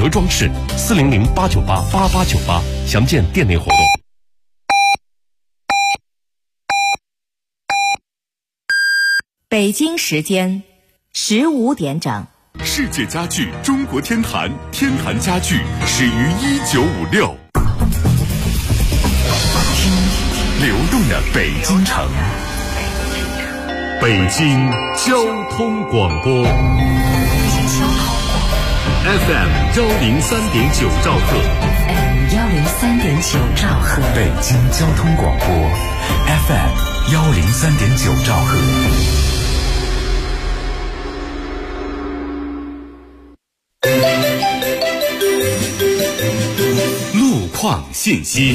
盒装饰，400-898-8898，详见店内活动。 北京时间15点整。 世界家具中国天坛，天坛家具始于1956。流动的北京城，北京交通广播 FM 103.9兆赫 103.9兆赫， 北京交通广播 FM 103.9兆赫。路况信息。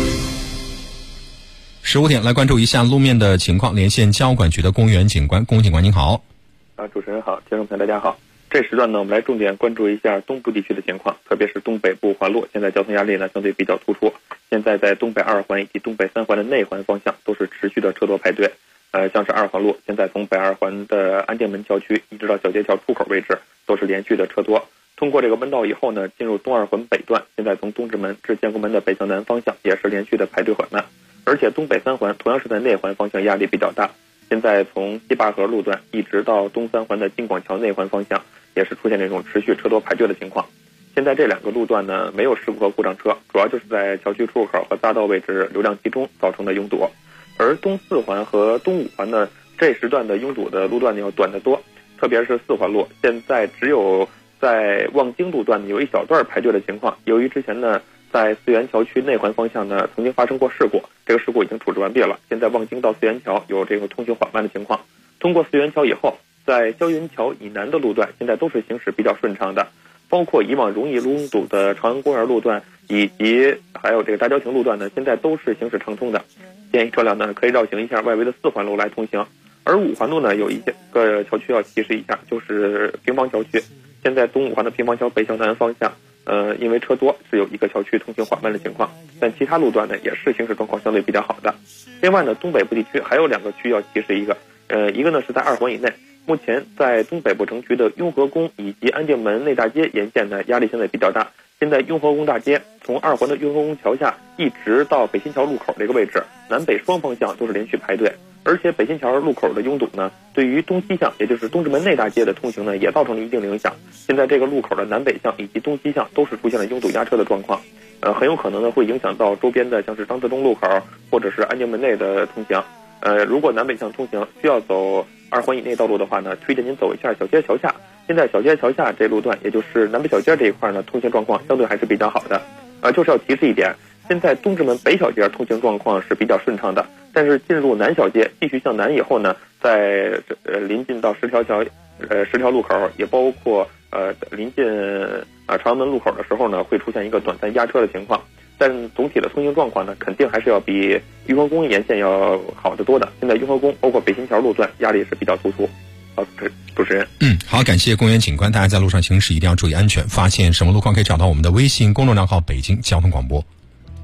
15点来关注一下路面的情况，连线交管局的龚元警官。龚警官您好。 主持人好，听众朋友大家好。这时段呢，我们来重点关注一下东部地区的情况，特别是东北部环路，现在交通压力呢相对比较突出。现在在东北2环以及东北3环的内环方向都是持续的车多排队。像是2环路，现在从北2环的安定门桥区一直到小街桥出口位置都是连续的车多。通过这个弯道以后呢，进入东2环北段，现在从东直门至建国门的北向南方向也是连续的排队缓慢。而且东北3环同样是在内环方向压力比较大，现在从西坝河路段一直到东3环的金广桥内环方向也是出现这种持续车多排队的情况。现在这2个路段呢没有事故和故障车，主要就是在桥区出口和匝道位置流量集中造成的拥堵。而东4环和东5环呢，这时段的拥堵的路段呢要短得多，特别是4环路，现在只有在望京路段有一小段排队的情况。由于之前呢在四元桥区内环方向呢曾经发生过事故，这个事故已经处置完毕了，现在望京到四元桥有这个通行缓慢的情况。通过四元桥以后，在霄云桥以南的路段现在都是行驶比较顺畅的，包括以往容易拥堵的朝阳公园路段以及还有这个大郊亭路段呢，现在都是行驶畅通的。建议车辆呢可以绕行一下外围的4环路来通行。而5环路呢有一个桥区要提示一下，就是平房桥区。现在东5环的平房桥北向南方向因为车多是有一个桥区通行缓慢的情况，但其他路段呢也是行驶状况相对比较好的。另外呢，东北部地区还有2个区要提示一个呢是在2环以内，目前在东北部城区的雍和宫以及安定门内大街沿线呢压力相对比较大。现在雍和宫大街从2环的雍和宫桥下一直到北新桥路口这个位置，南北双方向都是连续排队，而且北新桥路口的拥堵呢，对于东西向，也就是东直门内大街的通行呢，也造成了一定的影响。现在这个路口的南北向以及东西向都是出现了拥堵压车的状况，很有可能呢会影响到周边的像是张自忠路口或者是安定门内的通行。如果南北向通行需要走2环以内道路的话呢，推荐您走一下小街桥下。现在小街桥下这路段，也就是南北小街这一块呢，通行状况相对还是比较好的。就是要提示一点，现在东直门北小街通行状况是比较顺畅的，但是进入南小街继续向南以后呢，在临近到10条路口，也包括临近朝阳门路口的时候呢，会出现一个短暂压车的情况。但总体的通行状况呢，肯定还是要比雍和宫沿线要好得多的。现在雍和宫包括北新桥路段压力是比较突出。好，主持人。 好，感谢龚元警官。大家在路上行驶一定要注意安全。发现什么路况可以找到我们的微信公众账号北京交通广播。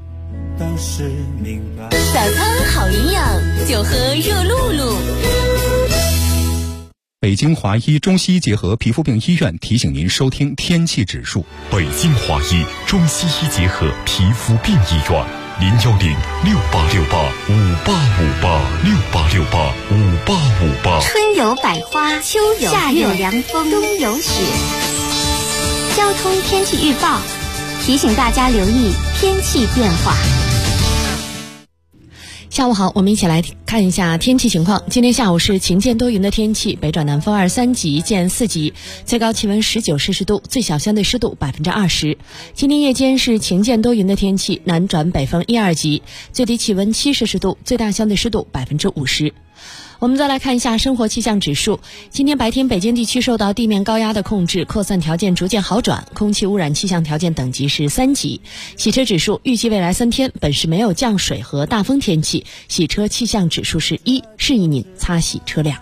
早餐好营养，就喝热露露。 北京华医中西医结合皮肤病医院提醒您收听天气指数。 北京华医中西医结合皮肤病医院，010-6868-5858，6868-5858。 春有百花，秋有夏有凉风，冬有雪。交通天气预报提醒大家留意天气变化。 下午好，我们一起来看一下天气情况。今天下午是晴间多云的天气，北转南风2、3级见4级，最高气温19摄氏度，最小相对湿度20%。今天夜间是晴间多云的天气，南转北风1、2级，最低气温7摄氏度，最大相对湿度50%。我们再来看一下生活气象指数。今天白天北京地区受到地面高压的控制，扩散条件逐渐好转，空气污染气象条件等级是3级。洗车指数预计未来3天本市没有降水和大风天气，洗车气象指数是1，适宜您擦洗车辆。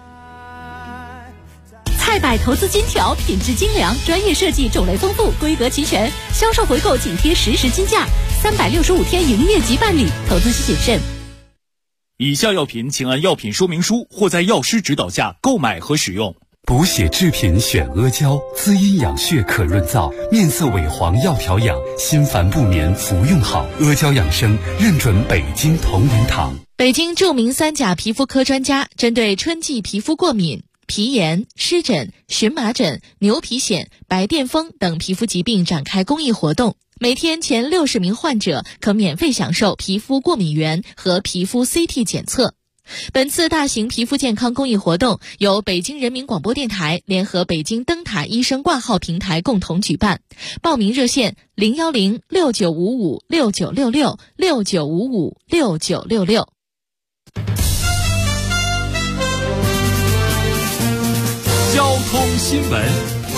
菜百投资金条，品质精良，专业设计，种类丰富，规格齐全，销售回购紧贴实时金价，365天营业即办理，投资需谨慎。 以下药品请按药品说明书或在药师指导下购买和使用。 补血制品选阿胶，滋阴养血可润燥，面色萎黄要调养，心烦不眠服用好。阿胶养生认准北京同仁堂。 北京著名3甲皮肤科专家针对春季皮肤过敏、皮炎、湿疹、荨麻疹、牛皮癣、白癜风等皮肤疾病展开公益活动，每天前60名患者可免费享受皮肤过敏原和皮肤 CT 检测。本次大型皮肤健康公益活动由北京人民广播电台联合北京灯塔医生挂号平台共同举办，报名热线010-6955-6966，6955-6966。 交通新闻。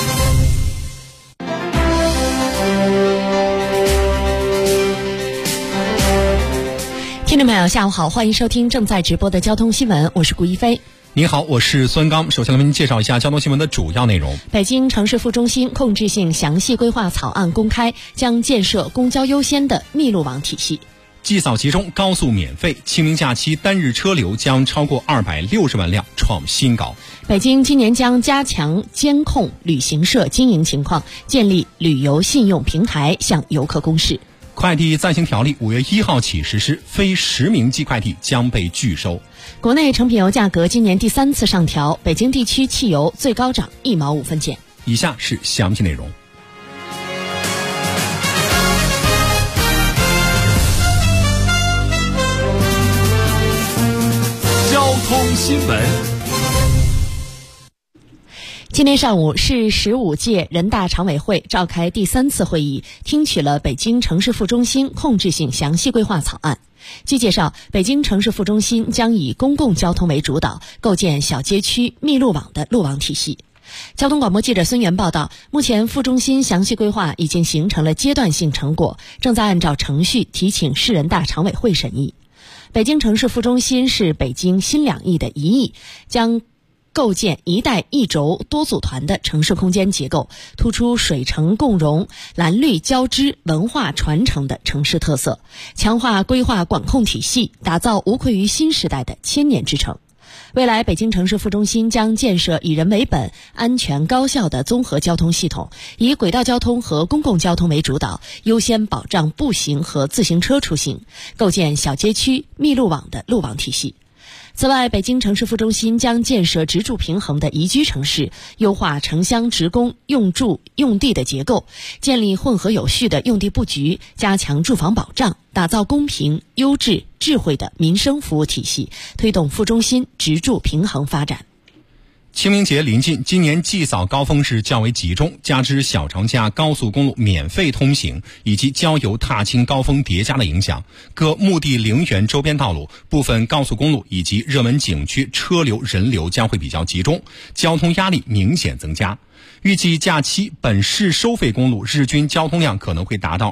听众朋友下午好，欢迎收听正在直播的交通新闻，我是顾一飞。 你好，我是孙刚。首先来为您介绍一下交通新闻的主要内容。 北京城市副中心控制性详细规划草案公开，将建设公交优先的密路网体系。 祭扫集中，高速免费，清明假期单日车流将超过260万辆，创新高。 北京今年将加强监控旅行社经营情况，建立旅游信用平台，向游客公示。 快递暂行条例5月1号起实施，非实名寄快递将被拒收。 国内成品油价格今年第3次上调，北京地区汽油最高涨1毛5分钱。 以下是详细内容。 交通新闻。 今天上午，市15届人大常委会召开第3次会议，听取了北京城市副中心控制性详细规划草案。据介绍，北京城市副中心将以公共交通为主导，构建小街区密路网的路网体系。交通广播记者孙源报道，目前副中心详细规划已经形成了阶段性成果，正在按照程序提请市人大常委会审议。北京城市副中心是北京新两翼的一翼，将构建一带一轴多组团的城市空间结构，突出水城共融、蓝绿交织、文化传承的城市特色，强化规划管控体系，打造无愧于新时代的千年之城。未来，北京城市副中心将建设以人为本、安全高效的综合交通系统，以轨道交通和公共交通为主导，优先保障步行和自行车出行，构建小街区密路网的路网体系。此外，北京城市副中心将建设职住平衡的宜居城市，优化城乡职工用住用地的结构，建立混合有序的用地布局，加强住房保障，打造公平、优质、智慧的民生服务体系，推动副中心职住平衡发展。 清明节临近，今年祭扫高峰是较为集中，加之小长假高速公路免费通行以及郊游踏青高峰叠加的影响，各墓地陵园周边道路、部分高速公路以及热门景区车流人流将会比较集中，交通压力明显增加。预计假期本市收费公路日均交通量可能会达到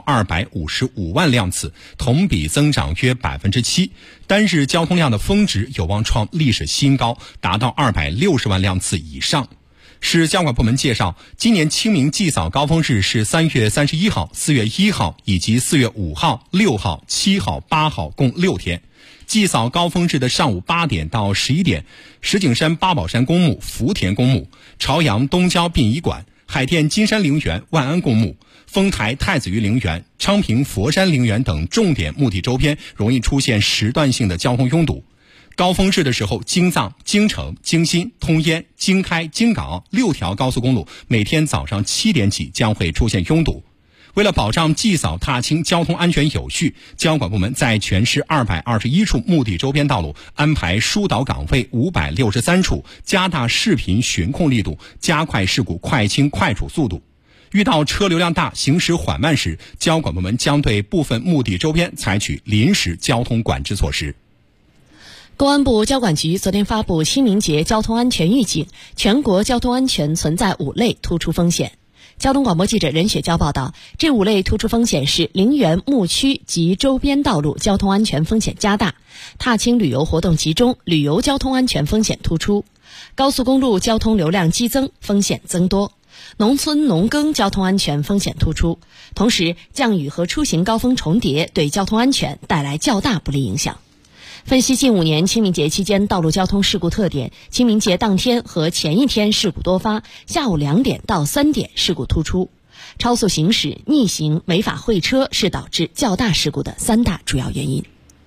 255万辆次，同比增长约 7%， 单日交通量的峰值有望创历史新高，达到260万辆次以上。市交管部门介绍，今年清明祭扫高峰日是3月31号、4月1号以及4月5号、6号、7号、8号共6天。祭扫高峰日的上午8点到11点，石景山八宝山公墓、福田公墓、朝阳东郊殡仪馆、海淀金山陵园、万安公墓、丰台太子峪陵园、昌平佛山陵园等重点墓地周边容易出现时段性的交通拥堵。高峰日的时候，京藏、京承、京新、通烟、京开、京港6条高速公路每天早上7点起将会出现拥堵。为了保障祭扫踏青交通安全有序，交管部门在全市221处墓地周边道路安排疏导岗位563处，加大视频巡控力度，加快事故快清快处速度。遇到车流量大、行驶缓慢时，交管部门将对部分墓地周边采取临时交通管制措施。 公安部交管局昨天发布清明节交通安全预警，全国交通安全存在5类突出风险。交通广播记者任雪娇报道，这5类突出风险是陵园、牧区及周边道路交通安全风险加大，踏青旅游活动集中，旅游交通安全风险突出，高速公路交通流量激增，风险增多，农村农耕交通安全风险突出。同时，降雨和出行高峰重叠，对交通安全带来较大不利影响。 分析近5年清明节期间道路交通事故特点，清明节当天和前一天事故多发，下午2点到3点事故突出。超速行驶、逆行、违法会车是导致较大事故的3大主要原因。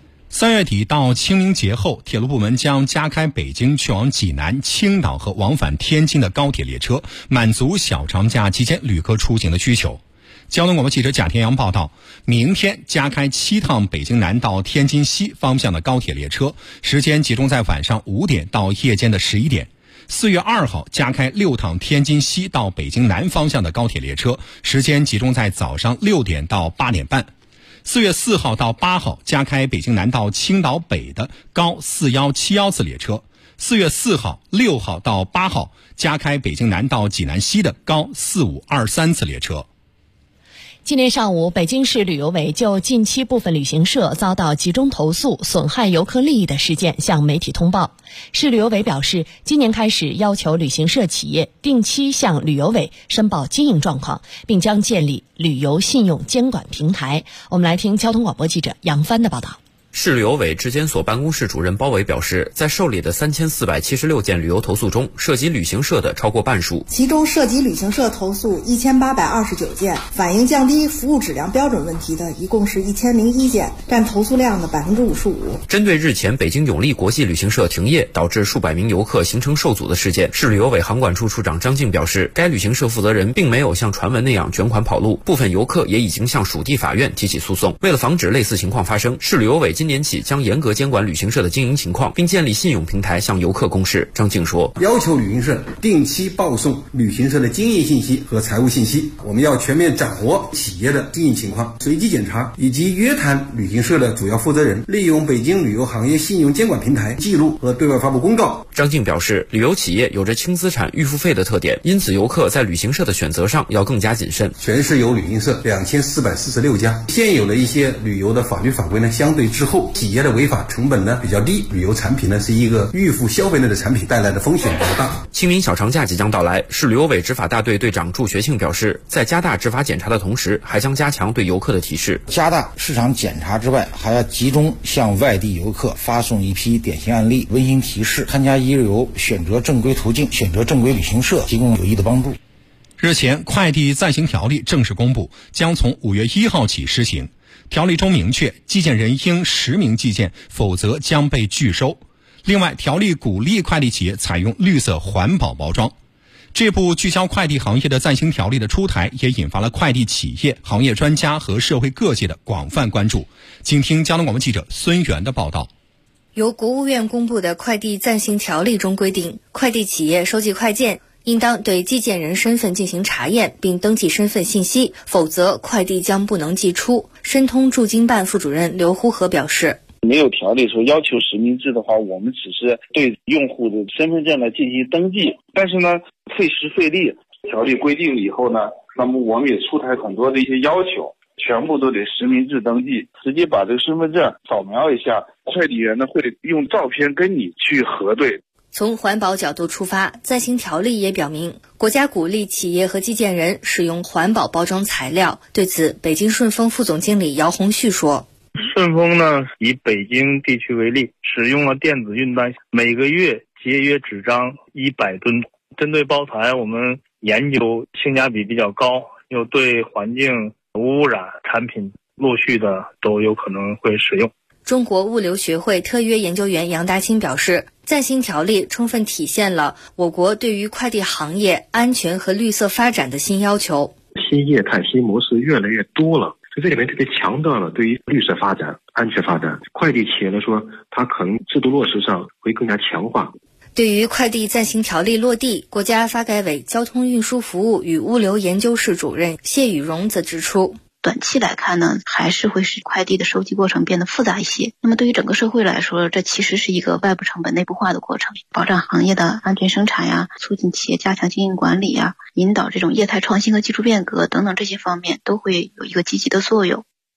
3月底到清明节后，铁路部门将加开北京去往济南、青岛和往返天津的高铁列车，满足小长假期间旅客出行的需求。交通广播记者贾天阳报道，明天加开7趟北京南到天津西方向的高铁列车，时间集中在晚上5点到夜间的11点。4月2号加开6趟天津西到北京南方向的高铁列车，时间集中在早上6点到8点半。4月4号到8号加开北京南到青岛北的高4171次列车。4月4号、6号到8号加开北京南到济南西的高4523次列车。 今天上午，北京市旅游委就近期部分旅行社遭到集中投诉损害游客利益的事件向媒体通报。市旅游委表示，今年开始要求旅行社企业定期向旅游委申报经营状况，并将建立旅游信用监管平台。我们来听交通广播记者杨帆的报道。 市旅游委质监所办公室主任包伟表示，在受理的3476件旅游投诉中，涉及旅行社的超过半数， 其中涉及旅行社投诉1829件，反映降低服务质量标准问题的一共是1001件，占投诉量的55%。 针对日前北京永利国际旅行社停业导致数百名游客行程受阻的事件，市旅游委航管处处长张静表示，该旅行社负责人并没有像传闻那样卷款跑路，部分游客也已经向属地法院提起诉讼。为了防止类似情况发生，市旅游委今年起将严格监管旅行社的经营情况，并建立信用平台向游客公示。张静说， 要求旅行社定期报送旅行社的经营信息和财务信息，我们要全面掌握企业的经营情况，随机检查以及约谈旅行社的主要负责人，利用北京旅游行业信用监管平台记录和对外发布公告。 张静表示，旅游企业有着轻资产预付费的特点，因此游客在旅行社的选择上要更加谨慎。 全市有旅行社2446家，现有的一些旅游的法律法规呢相对滞后，企业的违法成本呢比较低，旅游产品呢是一个预付消费类的产品，带来的风险比较大。 清明小长假即将到来，市旅游委执法大队队长祝学庆表示，在加大执法检查的同时，还将加强对游客的提示。 加大市场检查之外，还要集中向外地游客发送一批典型案例、温馨提示，参加一日游选择正规途径、选择正规旅行社，提供有益的帮助。 日前，快递暂行条例正式公布，将从5月1号起施行。条例中明确，寄件人应实名寄件，否则将被拒收。另外，条例鼓励快递企业采用绿色环保包装。这部聚焦快递行业的暂行条例的出台，也引发了快递企业、行业专家和社会各界的广泛关注。请听交通广播记者孙源的报道。 由国务院公布的快递暂行条例中规定，快递企业收寄快件应当对寄件人身份进行查验，并登记身份信息，否则快递将不能寄出。申通驻京办副主任刘呼和表示， 没有条例说要求实名制的话，我们只是对用户的身份证呢进行登记，但是呢费时费力。条例规定以后呢，那么我们也出台很多的一些要求，全部都得实名制登记，直接把这个身份证扫描一下，快递员呢会用照片跟你去核对。 从环保角度出发，暂行条例也表明，国家鼓励企业和寄件人使用环保包装材料。对此，北京顺丰副总经理姚红旭说， 顺丰呢以北京地区为例，使用了电子运单，每个月节约纸张100吨。针对包材，我们研究性价比比较高，又对环境无污染产品，陆续的都有可能会使用。 中国物流学会特约研究员杨达清表示，暂行条例充分体现了我国对于快递行业安全和绿色发展的新要求。 新业态、新模式越来越多了，所以这里面特别强调了对于绿色发展、安全发展。快递企业来说，它可能制度落实上会更加强化。 对于快递暂行条例落地，国家发改委交通运输服务与物流研究室主任谢宇荣则指出， 短期来看呢，还是会使快递的收集过程变得复杂一些。那么对于整个社会来说，这其实是一个外部成本内部化的过程，保障行业的安全生产呀，促进企业加强经营管理呀，引导这种业态创新和技术变革等等这些方面都会有一个积极的作用。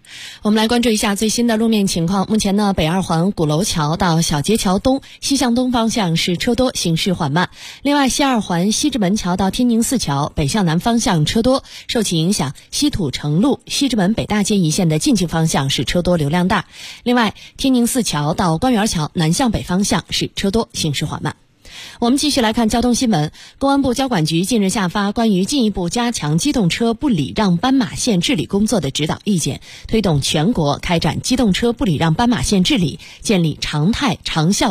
我们来关注一下最新的路面情况。目前呢，北二环鼓楼桥到小街桥东西向东方向是车多，行驶缓慢。另外，西二环西直门桥到天宁寺桥北向南方向车多，受其影响，西土城路西直门北大街一线的进京方向是车多流量大。另外，天宁寺桥到官园桥南向北方向是车多，行驶缓慢。我们继续来看交通新闻。公安部交管局近日下发关于进一步加强机动车不礼让斑马线治理工作的指导意见，推动全国开展机动车不礼让斑马线治理，建立常态长效